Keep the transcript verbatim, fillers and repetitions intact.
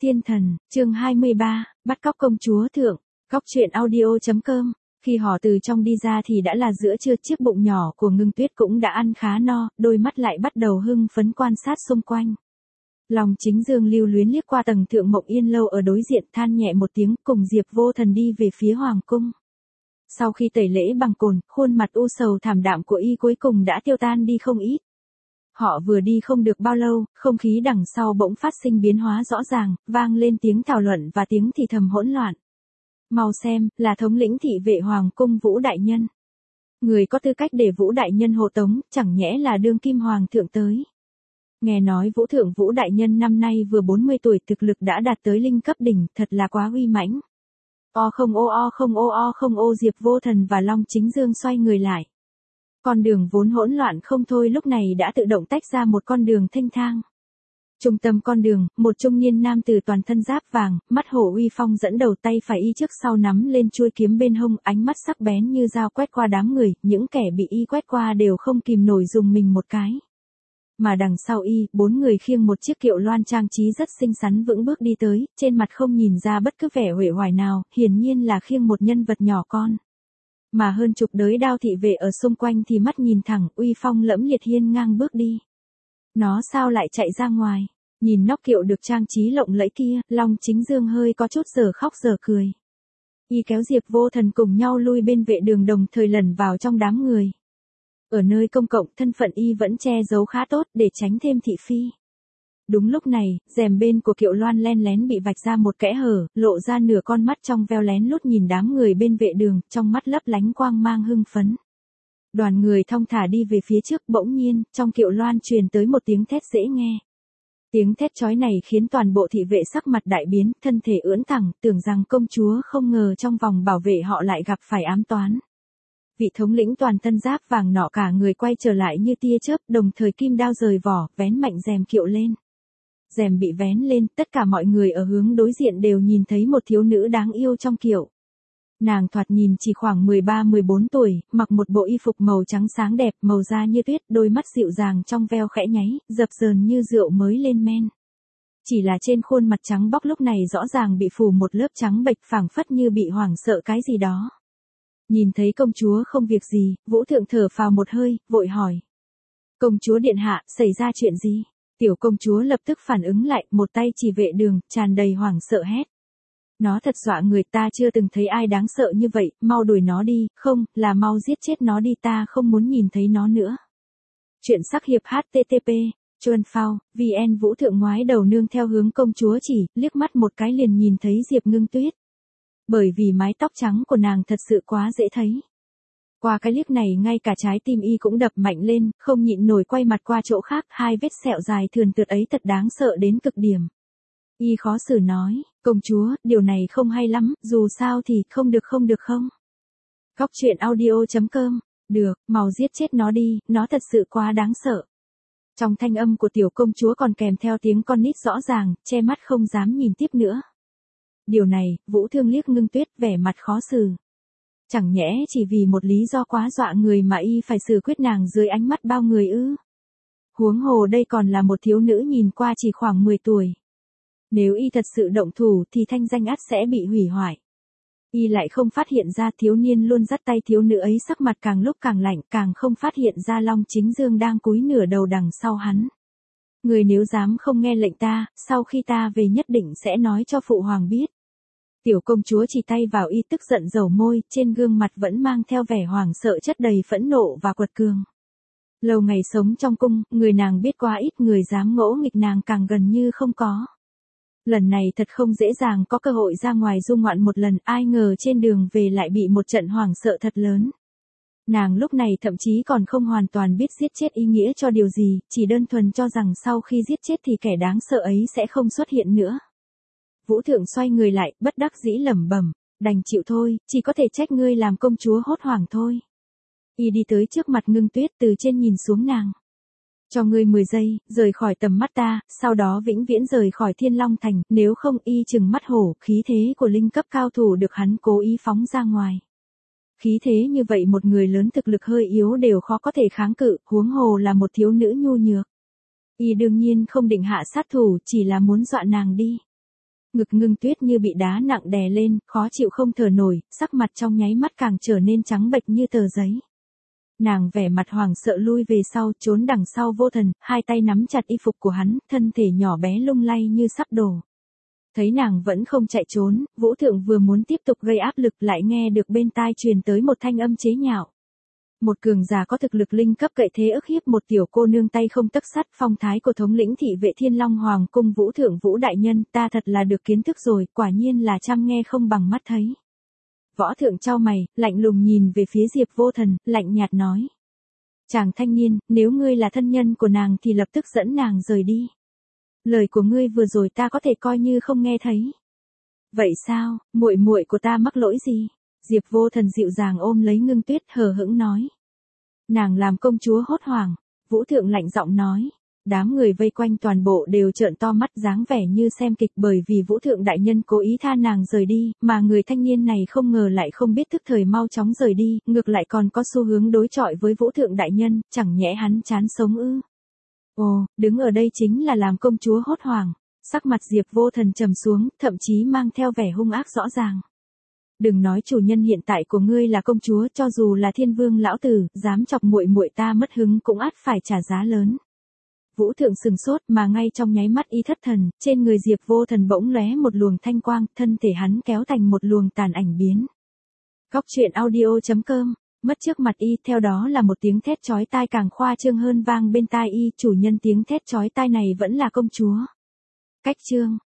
Tiên thần, chương hai mươi ba, bắt cóc công chúa thượng, Góc truyện audio chấm com. Khi họ từ trong đi ra thì đã là giữa trưa, chiếc bụng nhỏ của Ngưng Tuyết cũng đã ăn khá no, đôi mắt lại bắt đầu hưng phấn quan sát xung quanh. Lòng Chính Dương lưu luyến liếc qua tầng thượng Mộng Yên lâu ở đối diện, than nhẹ một tiếng, cùng Diệp Vô Thần đi về phía hoàng cung. Sau khi tẩy lễ bằng cồn, khuôn mặt u sầu thảm đạm của y cuối cùng đã tiêu tan đi không ít. Họ vừa đi không được bao lâu, không khí đằng sau bỗng phát sinh biến hóa rõ ràng, vang lên tiếng thảo luận và tiếng thì thầm hỗn loạn. Mau xem, là thống lĩnh thị vệ hoàng cung Vũ Đại Nhân. Người có tư cách để Vũ Đại Nhân hộ tống, chẳng nhẽ là đương kim hoàng thượng tới. Nghe nói Vũ Thượng Vũ Đại Nhân năm nay vừa bốn mươi tuổi, thực lực đã đạt tới linh cấp đỉnh, thật là quá uy mãnh. O không ô o không ô o không ô Diệp Vô Thần và Long Chính Dương xoay người lại. Con đường vốn hỗn loạn không thôi lúc này đã tự động tách ra một con đường thênh thang. Trung tâm con đường, một trung niên nam tử toàn thân giáp vàng, mắt hổ uy phong dẫn đầu, tay phải y trước sau nắm lên chuôi kiếm bên hông, ánh mắt sắc bén như dao quét qua đám người, những kẻ bị y quét qua đều không kìm nổi dùng mình một cái. Mà đằng sau y, bốn người khiêng một chiếc kiệu loan trang trí rất xinh xắn vững bước đi tới, trên mặt không nhìn ra bất cứ vẻ uể oải nào, hiển nhiên là khiêng một nhân vật nhỏ con. Mà hơn chục đới đao thị vệ ở xung quanh thì mắt nhìn thẳng, uy phong lẫm liệt hiên ngang bước đi. Nó sao lại chạy ra ngoài? Nhìn nóc kiệu được trang trí lộng lẫy kia, Long Chính Dương hơi có chút giờ khóc giờ cười. Y kéo Diệp Vô Thần cùng nhau lui bên vệ đường, đồng thời lẩn vào trong đám người. Ở nơi công cộng, thân phận y vẫn che giấu khá tốt để tránh thêm thị phi. Đúng lúc này, rèm bên của kiệu loan len lén bị vạch ra một kẽ hở, lộ ra nửa con mắt trong veo lén lút nhìn đám người bên vệ đường, trong mắt lấp lánh quang mang hưng phấn. Đoàn người thong thả đi về phía trước, bỗng nhiên, trong kiệu loan truyền tới một tiếng thét dễ nghe. Tiếng thét chói này khiến toàn bộ thị vệ sắc mặt đại biến, thân thể ưỡn thẳng, tưởng rằng công chúa không ngờ trong vòng bảo vệ họ lại gặp phải ám toán. Vị thống lĩnh toàn thân giáp vàng nọ cả người quay trở lại như tia chớp, đồng thời kim đao rời vỏ, vén mạnh rèm kiệu lên. Rèm bị vén lên, tất cả mọi người ở hướng đối diện đều nhìn thấy một thiếu nữ đáng yêu trong kiệu. Nàng thoạt nhìn chỉ khoảng mười ba mười bốn tuổi, mặc một bộ y phục màu trắng sáng đẹp, màu da như tuyết, đôi mắt dịu dàng trong veo khẽ nháy, dập dờn như rượu mới lên men. Chỉ là trên khuôn mặt trắng bóc lúc này rõ ràng bị phủ một lớp trắng bệch, phảng phất như bị hoảng sợ cái gì đó. Nhìn thấy công chúa không việc gì, Vũ Thượng thở phào một hơi, vội hỏi. Công chúa điện hạ, xảy ra chuyện gì? Tiểu công chúa lập tức phản ứng lại, một tay chỉ vệ đường, tràn đầy hoảng sợ hét. Nó thật dọa người, ta chưa từng thấy ai đáng sợ như vậy, mau đuổi nó đi, không, là mau giết chết nó đi, ta không muốn nhìn thấy nó nữa. Chuyện sắc hiệp hát tê tê pê, Chuan Phao, vn Vũ Thượng ngoái đầu nương theo hướng công chúa chỉ, liếc mắt một cái liền nhìn thấy Diệp Ngưng Tuyết. Bởi vì mái tóc trắng của nàng thật sự quá dễ thấy. Qua cái liếc này ngay cả trái tim y cũng đập mạnh lên, không nhịn nổi quay mặt qua chỗ khác, hai vết sẹo dài thườn tượt ấy thật đáng sợ đến cực điểm. Y khó xử nói, công chúa, điều này không hay lắm, dù sao thì không được không được không. Góc truyện audio chấm com, được, mau giết chết nó đi, nó thật sự quá đáng sợ. Trong thanh âm của tiểu công chúa còn kèm theo tiếng con nít rõ ràng, che mắt không dám nhìn tiếp nữa. Điều này, Vũ Thương liếc Ngưng Tuyết vẻ mặt khó xử. Chẳng nhẽ chỉ vì một lý do quá dọa người mà y phải xử quyết nàng dưới ánh mắt bao người ư? Huống hồ đây còn là một thiếu nữ nhìn qua chỉ khoảng mười tuổi. Nếu y thật sự động thủ thì thanh danh ắt sẽ bị hủy hoại. Y lại không phát hiện ra thiếu niên luôn dắt tay thiếu nữ ấy sắc mặt càng lúc càng lạnh, càng không phát hiện ra Long Chính Dương đang cúi nửa đầu đằng sau hắn. Người nếu dám không nghe lệnh ta, sau khi ta về nhất định sẽ nói cho phụ hoàng biết. Tiểu công chúa chỉ tay vào y tức giận dầu môi, trên gương mặt vẫn mang theo vẻ hoảng sợ chất đầy phẫn nộ và quật cường. Lâu ngày sống trong cung, người nàng biết quá ít, người dám ngỗ nghịch nàng càng gần như không có. Lần này thật không dễ dàng có cơ hội ra ngoài du ngoạn một lần, ai ngờ trên đường về lại bị một trận hoảng sợ thật lớn. Nàng lúc này thậm chí còn không hoàn toàn biết giết chết ý nghĩa cho điều gì, chỉ đơn thuần cho rằng sau khi giết chết thì kẻ đáng sợ ấy sẽ không xuất hiện nữa. Vũ Thượng xoay người lại, bất đắc dĩ lẩm bẩm, đành chịu thôi, chỉ có thể trách ngươi làm công chúa hốt hoảng thôi. Y đi tới trước mặt Ngưng Tuyết, từ trên nhìn xuống nàng. Cho ngươi mười giây, rời khỏi tầm mắt ta, sau đó vĩnh viễn rời khỏi Thiên Long Thành, nếu không y chừng mắt hổ, khí thế của linh cấp cao thủ được hắn cố ý phóng ra ngoài. Khí thế như vậy một người lớn thực lực hơi yếu đều khó có thể kháng cự, huống hồ là một thiếu nữ nhu nhược. Y đương nhiên không định hạ sát thủ, chỉ là muốn dọa nàng đi. Ngực Ngưng Tuyết như bị đá nặng đè lên, khó chịu không thở nổi, sắc mặt trong nháy mắt càng trở nên trắng bệch như tờ giấy. Nàng vẻ mặt hoảng sợ lui về sau, trốn đằng sau Vô Thần, hai tay nắm chặt y phục của hắn, thân thể nhỏ bé lung lay như sắp đổ. Thấy nàng vẫn không chạy trốn, Vũ Thượng vừa muốn tiếp tục gây áp lực lại nghe được bên tai truyền tới một thanh âm chế nhạo. Một cường giả có thực lực linh cấp cậy thế ức hiếp một tiểu cô nương tay không tấc sắt, phong thái của thống lĩnh thị vệ Thiên Long Hoàng cung Vũ Thượng Vũ đại nhân, ta thật là được kiến thức rồi, quả nhiên là chăm nghe không bằng mắt thấy. Võ Thượng chau mày, lạnh lùng nhìn về phía Diệp Vô Thần, lạnh nhạt nói. Chàng thanh niên, nếu ngươi là thân nhân của nàng thì lập tức dẫn nàng rời đi. Lời của ngươi vừa rồi ta có thể coi như không nghe thấy. Vậy sao, muội muội của ta mắc lỗi gì? Diệp Vô Thần dịu dàng ôm lấy Ngưng Tuyết hờ hững nói. Nàng làm công chúa hốt hoảng, Vũ Thượng lạnh giọng nói. Đám người vây quanh toàn bộ đều trợn to mắt dáng vẻ như xem kịch, bởi vì Vũ Thượng đại nhân cố ý tha nàng rời đi, mà người thanh niên này không ngờ lại không biết thức thời mau chóng rời đi, ngược lại còn có xu hướng đối chọi với Vũ Thượng đại nhân, chẳng nhẽ hắn chán sống ư? Ồ, đứng ở đây chính là làm công chúa hốt hoảng. Sắc mặt Diệp Vô Thần trầm xuống, thậm chí mang theo vẻ hung ác rõ ràng. Đừng nói chủ nhân hiện tại của ngươi là công chúa, cho dù là Thiên Vương lão tử, dám chọc muội muội ta mất hứng cũng ắt phải trả giá lớn. Vũ Thượng sừng sốt, mà ngay trong nháy mắt y thất thần, trên người Diệp Vô Thần bỗng lóe một luồng thanh quang, thân thể hắn kéo thành một luồng tàn ảnh biến. Góc truyện audio chấm com, mất trước mặt y, theo đó là một tiếng thét chói tai càng khoa trương hơn vang bên tai y, chủ nhân tiếng thét chói tai này vẫn là công chúa. Cách chương